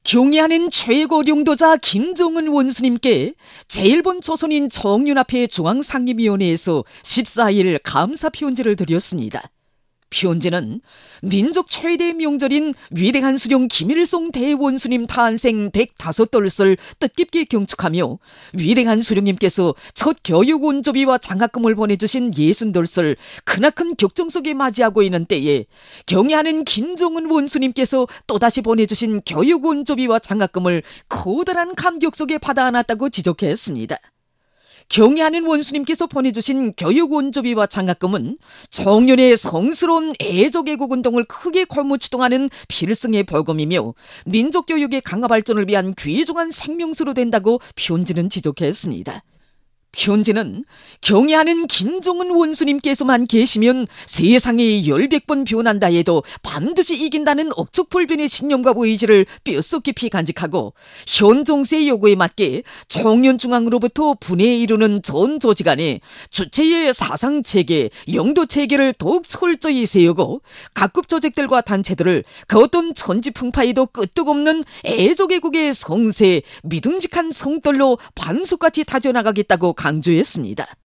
경애하는 최고領도자 김정은 원수님께 제1본 조선인 정윤합회 중앙상임위원회에서 14일 감사 편지를 드렸습니다. 편지는 민족 최대 명절인 위대한 수령 김일성 대원수님 탄생 105돌을 뜻깊게 경축하며 위대한 수령님께서 첫 교육원조비와 장학금을 보내주신 60돌을 크나큰 격정 속에 맞이하고 있는 때에 경애하는 김정은 원수님께서 또다시 보내주신 교육원조비와 장학금을 커다란 감격 속에 받아 안았다고 지적했습니다. 경애하는 원수님께서 보내주신 교육원조비와 장학금은 정년의 성스러운 애족애국운동을 크게 거무추동하는 필승의 벌금이며 민족교육의 강화 발전을 위한 귀중한 생명수로 된다고 편지는 지적했습니다. 편지는 경애하는 김정은 원수님께서만 계시면 세상이 10번 변한다 해도 반드시 이긴다는 억측불변의 신념과 의지를 뼛속 깊이 간직하고 현 정세의 요구에 맞게 정년중앙으로부터 분해에 이루는 전 조직 안에 주체의 사상체계, 영도체계를 더욱 철저히 세우고 각급 조직들과 단체들을 그 어떤 천지풍파에도 끄떡없는 애족애국의 성세, 믿음직한 성떨로 반석같이 다져나가겠다고 강조했습니다.